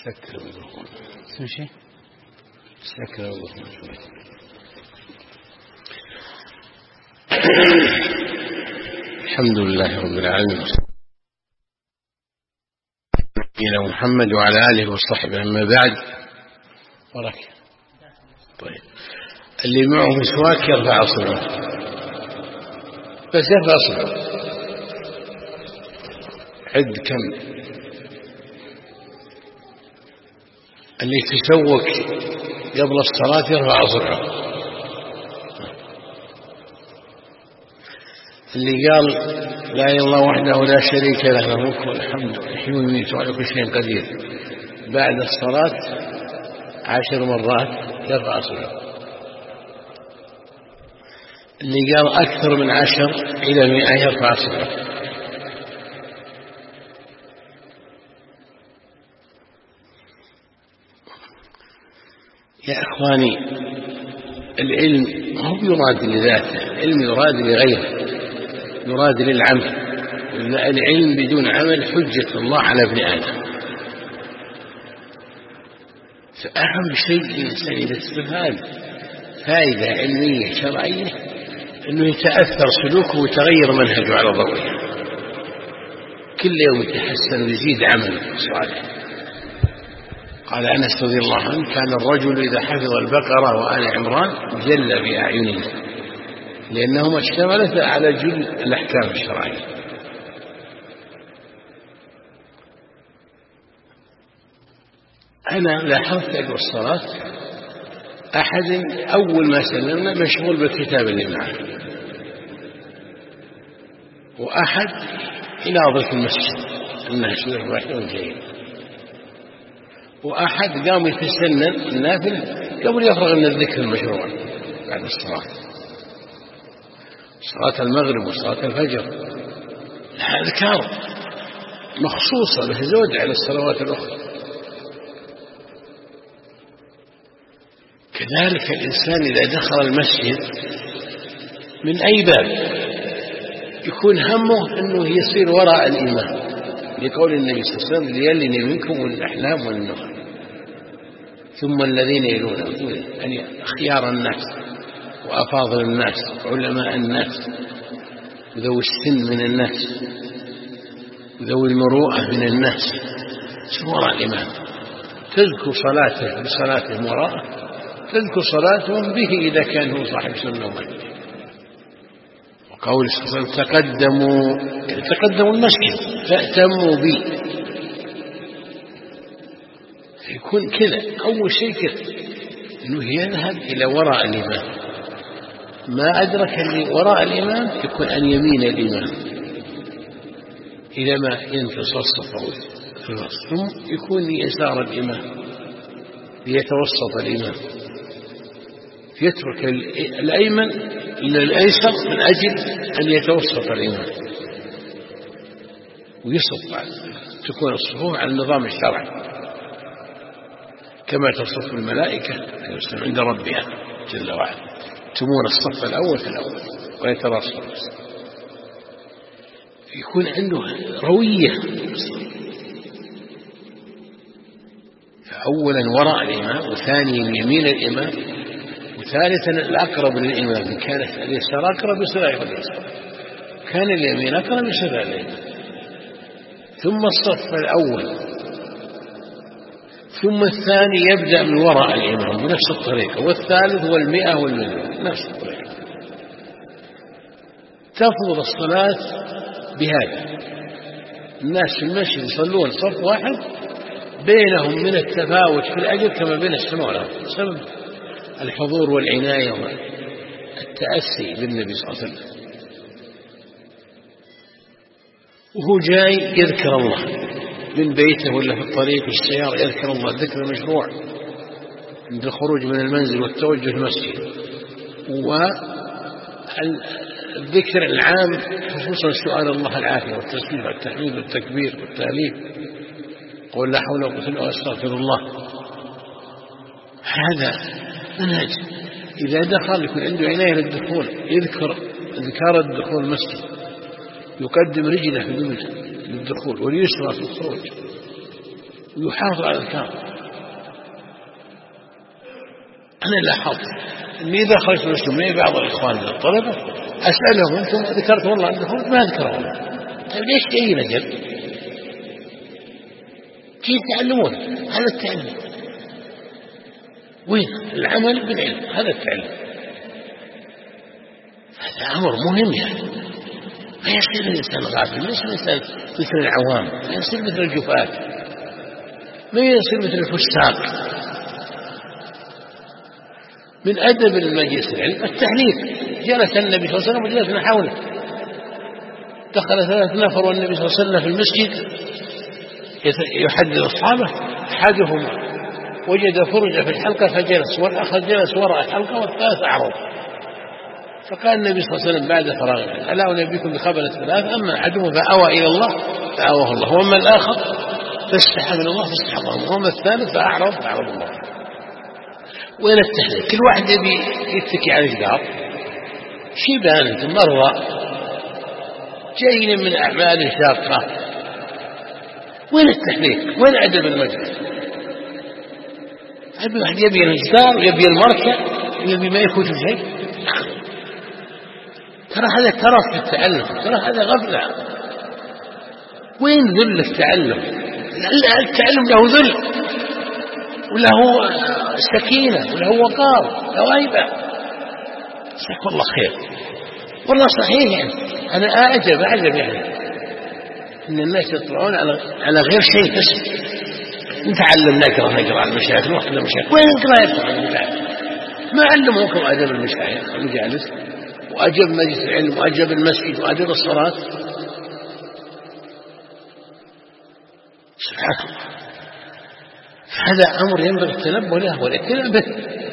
سكر الدخول تمشي. سكر الدخول. الحمد لله رب العالمين، نبينا محمد وعلى آله وصحبه. أما بعد، بركة. طيب، اللي معه مسواك يرفع أصبعه، بس يرفع أصبعه. عد كم. اللي يتسوق قبل الصلاة يرفع أصبعه. اللي قال لا إله إلا الله وحده لا شريك له له الملك والحمد يحيي ويميت وعلى كل شيء قدير بعد الصلاة 10 مرات يرفع أصبعه. اللي قال أكثر من 10 إلى 100 يرفع أصبعه. يا إخواني، العلم هو يراد لذاته، العلم يراد لغيره، يراد للعمل. العلم بدون عمل حجة الله على ابن آدم. فأهم شيء الإنسان إذا استفاد فائدة علمية شرعية أنه يتأثر سلوكه ويتغير منهجه على ضوئها. كل يوم يتحسن ويزيد عمل صالح. قال أنس رضي الله عنه: كان الرجل إذا حفظ البقرة وآل عمران جل بأعينه، لأنهما اشتملتا على جل الأحكام الشرعية. أنا لاحظت قبل الصلاة أحد أول ما سلمنا مشغول بالكتاب اللي معه، وأحد يناظر المسجد الناس يربحون جيد، وأحد قام يتسنن النافل قبل يفرغ من الذكر المشروع بعد الصلاة، صلاة المغرب وصلاة الفجر. أذكار مخصوصة له زود على الصلوات الأخرى. كذلك الإنسان إذا دخل المسجد من أي باب يكون همه أنه يصير وراء الإمام، لقول النبي صلى الله عليه وسلم: ليلن منكم الأحلام والنهى ثم الذين يلونهم، يعني خيار الناس وأفاضل الناس علماء الناس وذوي السن من الناس وذوي المروءة من الناس وراء الإمام. تذكر صلاته بصلاتهم وراءه، تذكر صلاتهم به إذا كان هو صاحب سنة ومنهج. وقول صلى الله عليه وسلم: تقدموا المسجد فأتموا بي. يكون كذا أول شيء كذا، إنه يذهب إلى وراء الإمام. ما أدرك اللي وراء الإمام يكون عن يمين الإمام إلى ما ينتصف الصف، ثم يكون يسار الإمام ليتوسط الإمام، يترك الأيمن للأيسر من أجل أن يتوسط الإمام ويصف، تكون الصفوف على النظام الشرعي كما تصف الملائكة عند ربها جل وعلا، تمون الصف الأول في الأول ويتراصون، يكون عنده روية. فأولا وراء الإمام، وثانيا يمين الإمام، وثالثا الأقرب للإمام. إن كانت اليسار أقرب يصير اليسار، كان اليمين أقرب يصير اليمين. ثم الصف الأول، ثم الثاني يبدأ من وراء الإمام بنفس الطريقة، والثالث والمئة والمليون نفس الطريقة. تفضل الصلاة بهذا. الناس في المسجد يصلون صف واحد بينهم من التفاوت في الأجر كما بين السماء والأرض، بسبب الحضور والعناية والتأسي بالنبي صلى الله عليه وسلم. وهو جاي يذكر الله من بيته ولا في الطريق السيارة، يذكر الله ذكر مشروع عند الخروج من المنزل والتوجه المسجد، والذكر العام خصوصا سؤال الله العافية والتسبيح والتحميد والتكبير والتهليل، قول لا حول ولا قوة إلا بالله واستغفر الله. هذا منهج. إذا دخل يكون عنده عناية للدخول، يذكر أذكار الدخول المسجد، يقدم رجله في اليمنى للدخول واليسرى في الخروج، ويحافظ على الأذكار. أنا لاحظت أني إذا خرجت من الجمعية بعض الإخوان من الطلبة أسألهم أنتم ذكرت والله عندكم؟ ما ذكرهم. طيب ليش جايين أجل؟ كيف تعلمون؟ هذا التعلم. وين العمل بالعلم؟ هذا التعلم. هذا أمر مهم يعني. ما يصير الإنسان غافل، ما يصير الإنسان مثل العوام، ما يصير مثل الجفاة، ما يصير مثل الفساق. من أدب المجلس العلم التحليل. جلس النبي صلى الله عليه وسلم وجلسنا حوله، دخل 3 نفر والنبي صلى الله عليه وسلم في المسجد يحدث أصحابه، أحدهم وجد فرجة في الحلقة فجلس، والآخر جلس وراء الحلقة والثالث أعرض. فقال النبي صلى الله عليه وسلم بعد فراغه: ألا أنبئكم بخبر الثلاثة؟ أما أحدهم فأوى إلى الله فأواه الله، وأما الآخر فاستحى من الله فاستحى الله، وأما الثالث فأعرض فأعرض الله. وين التحليل؟ كل واحد يبي يتكي على الجدار. شيبان أنتم مرضى جايين من أعمال شاقة. وين التحليل؟ وين أدب المجلس؟ هذا واحد يبي الجدار ويبي المركة ويبي ما يفوت شيء. ترى هذا ترف في التعلم، ترى هذا غفلة. وين ذل التعلم؟ التعلم له ذل وله سكينة وله وقار له هيبة. جزاك الله خير. والله صحيح يعني أنا أعجب يعني إن الناس يطلعون على غير شيء. بس نتعلم نقرأ على المشايخ، نروح للمشايخ. وين قراءتكم على المشايخ؟ ما علموكم أدب المشايخ المجالس وأدب مجلس العلم وأدب المسجد وأدب الصلاة؟ سبحان الله. هذا أمر ينبغي التنبه له والاهتمام به.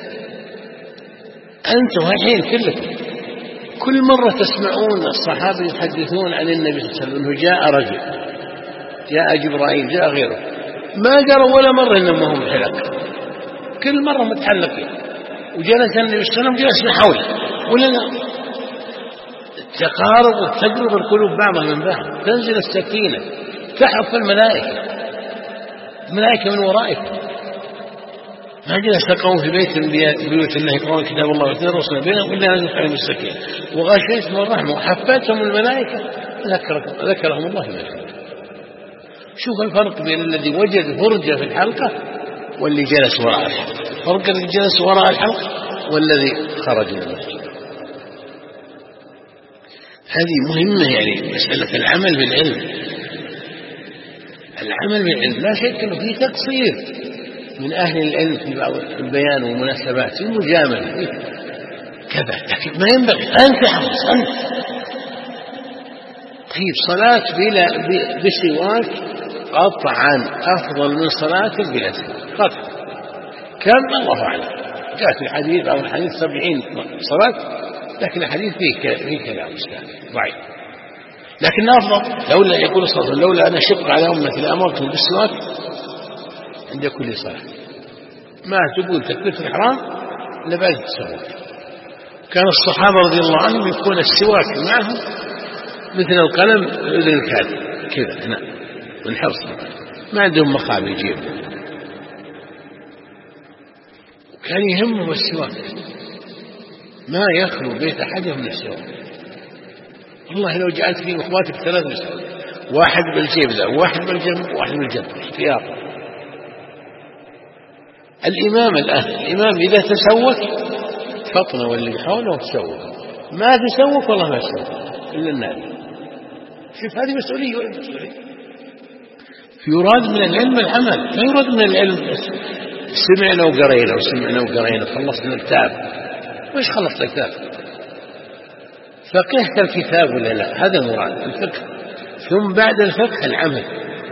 أنتم الحين كلكم كل مرة تسمعون الصحابة يحدثون عن النبي صلى الله عليه وسلم: جاء رجل، جاء جبرائيل، جاء غيره. ما قالوا ولا مرة إنهم هم حلق، كل مرة متحلقين. وجلس النبي صلى الله عليه وسلم جلسنا حوله، ولا التقارب وتقرب القلوب بعضها من بعض، تنزل السكينة، تحف الملائكة من ورائكم. ما جلس قوم في بيت من بيوت الله يقرؤون كتاب الله ويتدارسون بينهم إلا نزلت عليهم السكينة وغشيتهم الرحمة وحفتهم الملائكة ذكرهم الله بذلك. شوف الفرق بين الذي وجد فرجة في الحلقة واللي جلس وراء الحلقة، فرق الذي جلس وراء الحلقة والذي خرج من المسجد. هذه مهمة يعني مسألة العمل بالعلم. العمل بالعلم لا شك أنه فيه تقصير من أهل العلم في بعض البيان والمناسبات، في المجاملة كذا، لكن ما ينبغي أن تحرص أنت. طيب صلاة بسواك قطعا أفضل من صلاة بلا سواك قطعا. كم؟ الله أعلم. جاء في الحديث أو الحديث 70 صلاة، لكن الحديث فيه كلام ضعيف. لكن أفضل لولا يقول صلى الله عليه وسلم: لولا أن أشق على أمتي لأمرتهم بالسواك عند كل صلاة. ما تقول تكبيرة الإحرام إلا بعد السواك. كان الصحابة رضي الله عنهم يكون السواك معهم مثل القلم أذن الكاتب كذا هنا من حرص، ما عندهم مخاب يجيبوا. كان يهمهم السواك، ما يخلو بيت أحدهم من السواك. والله لو جعلت فيه إخواتك 3 مسواك، واحد بالجيب ذا وواحد بالجنب وواحد بالجنب اختيار. الإمام إذا تسوك فطن واللي حوله تسوك، ما تسوك والله ما تسوك إلا الناس. شوف هذه مسؤولية ولا مسؤولية. يراد من العلم العمل، لا يراد من العلم سمعنا وقرينا خلصنا الكتاب. وإيش خلصت الكتاب؟ فقهت الكتاب ولا لا؟ هذا المراد الفقه. ثم بعد الفقه العمل.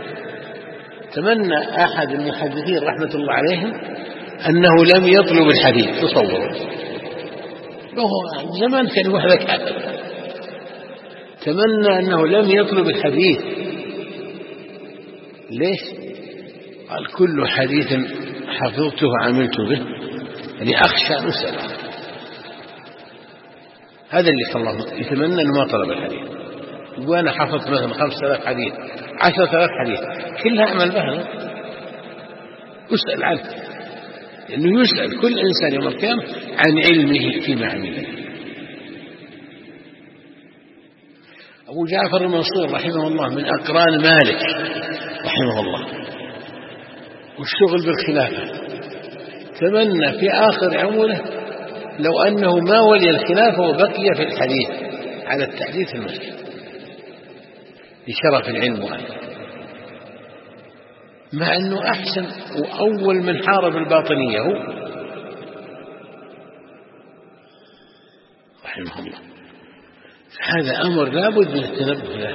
تمنى أحد المحدثين رحمة الله عليهم أنه لم يطلب الحديث. تصور زمان كان وحدك، تمنى أنه لم يطلب الحديث. ليش؟ قال: كل حديث حفظته عملت به، يعني أخشى أن أسأل. هذا اللي الله يتمنى أنه ما طلب الحديث. وأنا حفظت مثلا 5000 حديث 10,000 حديث كلها أعمل بها. يسأل عنه، لأنه يسأل كل إنسان يوم القيامة عن علمه فيما عمله. أبو جعفر المنصور رحمه الله من أقران مالك رحمه الله، والشغل بالخلافة، تمنى في آخر عمره لو أنه ما ولي الخلافة وبقي في الحديث على التحديث المسجد لشرف العلم وأهله، مع أنه أحسن وأول من حارب الباطنية هو رحمه الله. هذا أمر لا بد من التنبه له.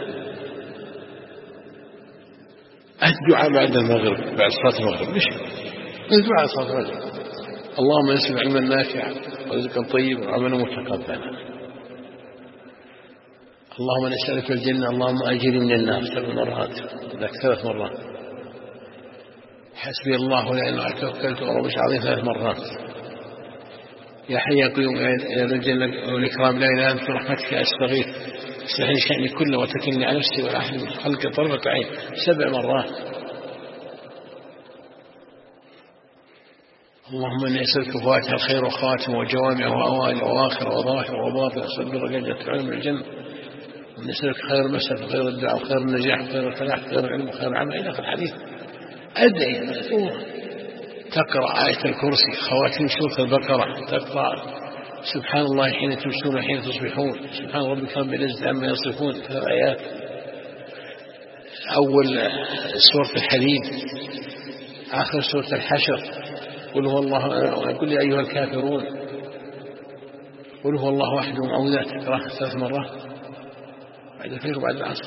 الدعاء بعد المغرب، بعد صلاة المغرب، ليش الدعاء صلاة المغرب؟ اللهم انزل علما نافعا ورزقا طيبا وعملا متقبلا. اللهم نسألك الجنة، اللهم أجرني من النار 7 مرات، ذاك 3 مرات. حسبي الله لا إله إلا هو توكلت ورب العظيم 3 مرات. يا حي يا قيوم يا ذا الجلال والإكرام لا إله إلا أنت برحمتك أستغيث اصلح لي شأني كله وتكلني على نفسي ولا أحد من خلقي طرفة عين 7 مرات. اللهم إني أسألك فواتح الخير وخواتمه وجوامعه وأوائل وآخر وظاهر وباطن أسأل درجات العلم الجنة، ونسألك خير المسألة وخير الدعاء وخير النجاح وخير الفلاح وخير العلم وخير العمل إلى آخر الحديث. أدعي مأثورة، تقرأ آية الكرسي، خواتيم سورة البقرة، تقرأ سبحان الله حين تمسون وحين تصبحون، سبحان ربك رب العزة عما يصفون 3 آيات. أول سورة الحديد، آخر سورة الحشر، قل هو الله، قل يا أيها الكافرون، قل هو الله وحده معوذات، تقرأها 3 مرات بعد الفجر وبعد العصر.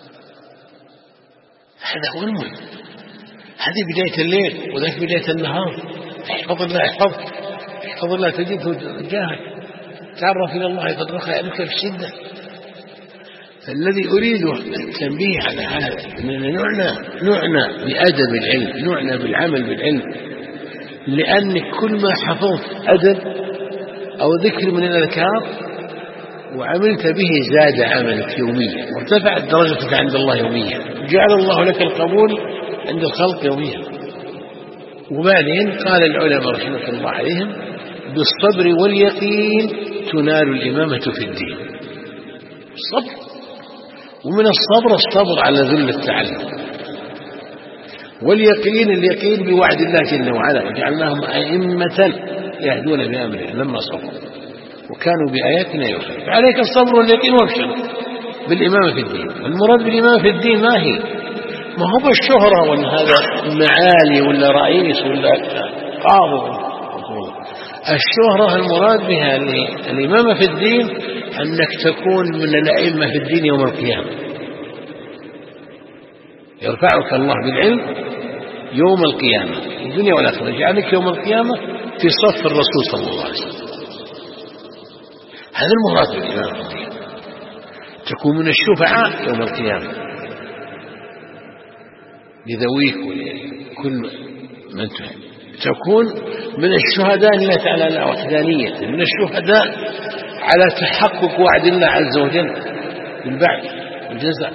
هذا هو المهم، هذه بداية الليل وذاك بداية النهار. احفظ الله يحفظك، احفظ الله تجده جاهك، تعرف إلى الله قد رخى يعلمك في الشدة. فالذي أريد التنبيه على هذا أننا نعنى بأدب العلم، نعنى بالعمل بالعلم، لأن كل ما حفظت أدب أو ذكر من الأذكار وعملت به زاد عملك يوميا وارتفعت درجتك عند الله يوميا، جعل الله لك القبول عند الخلق يوميا. وبعدين قال العلماء رحمة الله عليهم بالصبر واليقين تنال الإمامة في الدين. الصبر، ومن الصبر على ذل التعلم، واليقين اليقين بوعد الله جل وعلا وجعلناهم أئمة يهدون بأمره لما صبروا وكانوا بآياتنا يوقنون. فعليك الصبر واليقين وابشر بالإمامة في الدين. المراد بالإمامة في الدين ما هي؟ ما هو بالشهرة ولا هذا معالي ولا رئيس ولا قاضي. الشهرة المراد بها الإمامة في الدين أنك تكون من الأئمة في الدين يوم القيامة، يرفعك الله بالعلم يوم القيامة الدنيا والآخرة، يجعلك يوم القيامة في صف الرسول صلى الله عليه وسلم. هذا المراد بالإمامة في الدين، تكون من الشفعاء يوم القيامة لذويك ولكل من تحب، تكون من الشهداء لله تعالى على وحدانيته، من الشهداء على تحقق وعد الله عز وجل بالبعث والجزاء.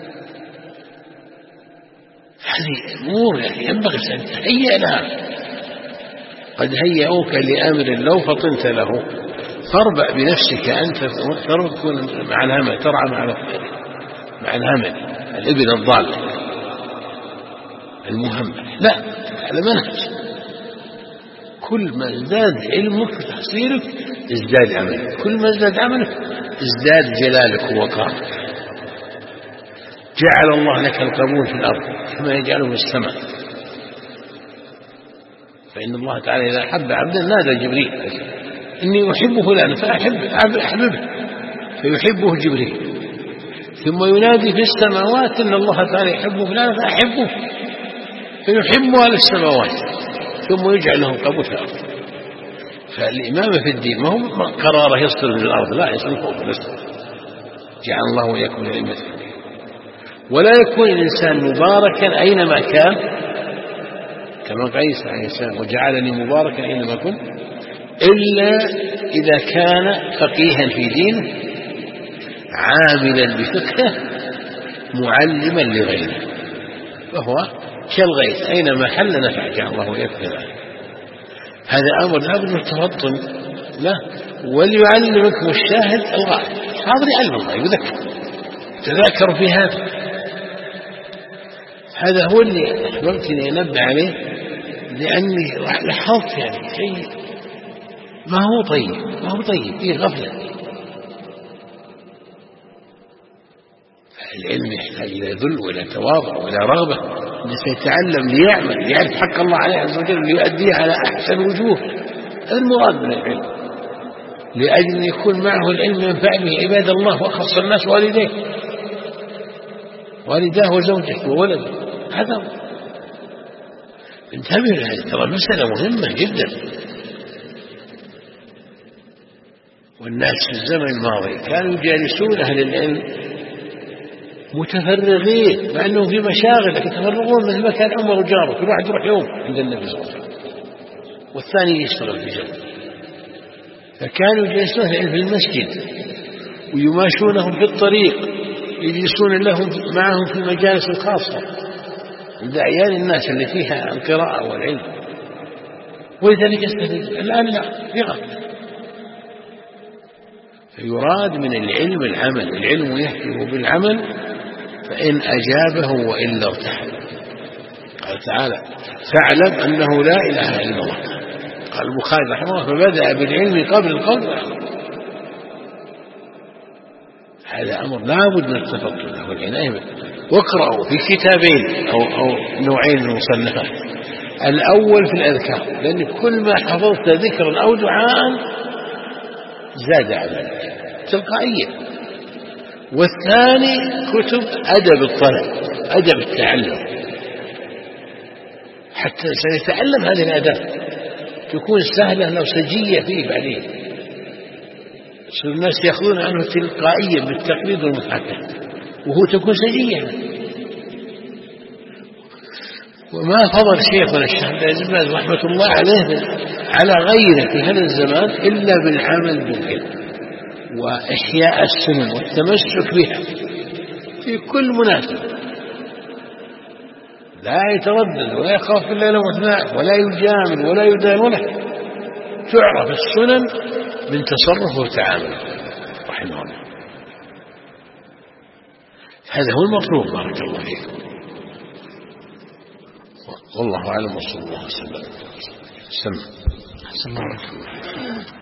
هذه أمور ينبغي أن تهيأ لها. قد هيئوك لأمر لو فطنت له فاربع بنفسك أنت تكون مع الهمل، ترعى مع الهمل الإبل الضال المهمل. لا، على منهج. كل ما ازداد علمك وتحصيلك ازداد عملك، كل ما ازداد عملك ازداد جلالك ووقارك. جعل الله لك القبول في الأرض كما يجعله في السماء. فإن الله تعالى إذا أحب عبدا نادى جبريل إني أحب فلانا فأحببه فيحبه جبريل، ثم ينادي في السماوات إن الله تعالى يحب فلانا فأحبه فيحبه على السماوات، ثم يجعل لهم قبول في الأرض. فالإمامة في الدين ما هو قراره يصدر من الأرض، لا، يصدر فوق الأسفل. جعل الله وإياكم الأئمة في الدين. ولا يكون الإنسان مباركا أينما كان، كما قال عيسى عليه السلام وجعلني مباركا أينما كنت، إلا إذا كان فقيها في دينه عاملا بفقهه معلما لغيره. فهو كالغيث أينما حل نفعك الله يكفي ذلك. هذا أمر لابد من التفطن له. وليعلمكم الشاهد الغائب، حاضر يعلم الله يذكر، تذاكروا في هذا هو اللي أحببتني أنبه عليه، لأني لاحظت يعني شيء ما هو طيب فيه غفلة. العلم يحتاج إلى ذل وإلى تواضع وإلى رغبة، الإنسان يتعلم ليعمل ليعرف حق الله عليه عز وجل ليؤديه على أحسن وجوه. هذا المراد من العلم، لأجل أن يكون معه العلم ينفع به عباد الله وأخص الناس والداه وزوجته وولده. هذا انتبه لهذه، ترى مسألة مهمة جدا. والناس في الزمن الماضي كانوا يجالسون أهل العلم متفرغين، مع أنهم في مشاغل لكن يتفرغون، مثل ما كان عمر وجاره، كل واحد يروح يوم عند النبي صلى الله عليه وسلم والثاني يشتغل في جنب. فكانوا يجلسون في المسجد ويماشونهم في الطريق، يجلسون معهم في المجالس الخاصة عند أعيان الناس اللي فيها القراءة والعلم، ولذلك يستفيد. الآن لا، في غفلة. فيراد من العلم العمل، العلم يحكم بالعمل، فإن أجابه وإلا ارتحل. قال تعالى: فاعلم أنه لا إله إلا الله. قال البخاري رحمه الله: فبدأ بالعلم قبل القول والعمل. هذا أمر لا بد من التفطن له والعناية به. واقرأوا في كتابين أو نوعين من المصنفات. الأول في الأذكار، لأن كل ما حفظت ذكرا أو دعاء زاد على ذلك تلقائيا. والثاني كتب أدب الطلب، أدب التعلم، حتى سيتعلم هذه الآداب تكون سهلة لو سجية فيه بعدين، الناس يأخذون عنه تلقائيا بالتقليد والمحاكاة، وهو تكون سجية. وما فضل شيخنا الشيخ عبد العزيز بن باز رحمة الله عليه على غيره في هذا الزمان إلا بالعمل بالعلم وإحياء السنن والتمسك بها في كل مناسبة، لا يتردد ولا يخاف في الليل والنهار ولا يجامل ولا يدان، ولا تعرف السنن من تصرفه وتعامله رحمه الله. هذا هو المطلوب. بارك الله فيكم. والله أعلم، وصلى الله وسلم.